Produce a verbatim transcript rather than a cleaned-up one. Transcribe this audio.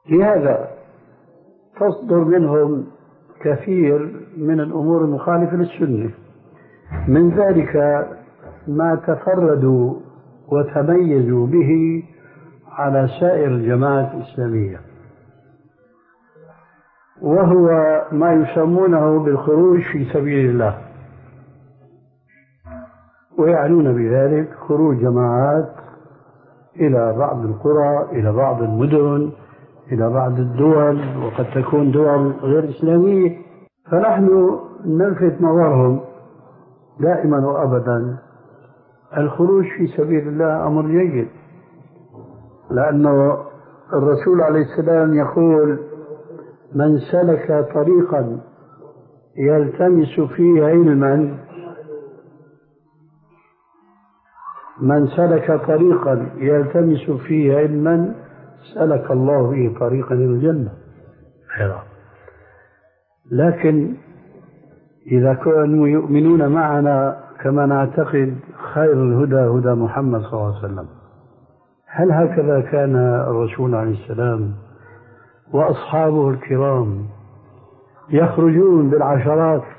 لهذا تصدر منهم كثير من الأمور المخالفة للسنة، من ذلك ما تفردوا وتميزوا به على سائر الجماعات الإسلامية، وهو ما يسمونه بالخروج في سبيل الله، ويعنون بذلك خروج جماعات إلى بعض القرى، إلى بعض المدن، إلى بعض الدول، وقد تكون دول غير إسلامية. فنحن نلفت نظرهم دائما وأبدا الخروج في سبيل الله أمر جيد، لأنه الرسول عليه السلام يقول: من سلك طريقا يلتمس فيه علما من سلك طريقا يلتمس فيه علما سلك الله به طريقا إلى الجنة. لكن إذا كانوا يؤمنون معنا كما نعتقد خير الهدى هدى محمد صلى الله عليه وسلم، هل هكذا كان الرسول عليه السلام وأصحابه الكرام يخرجون بالعشرات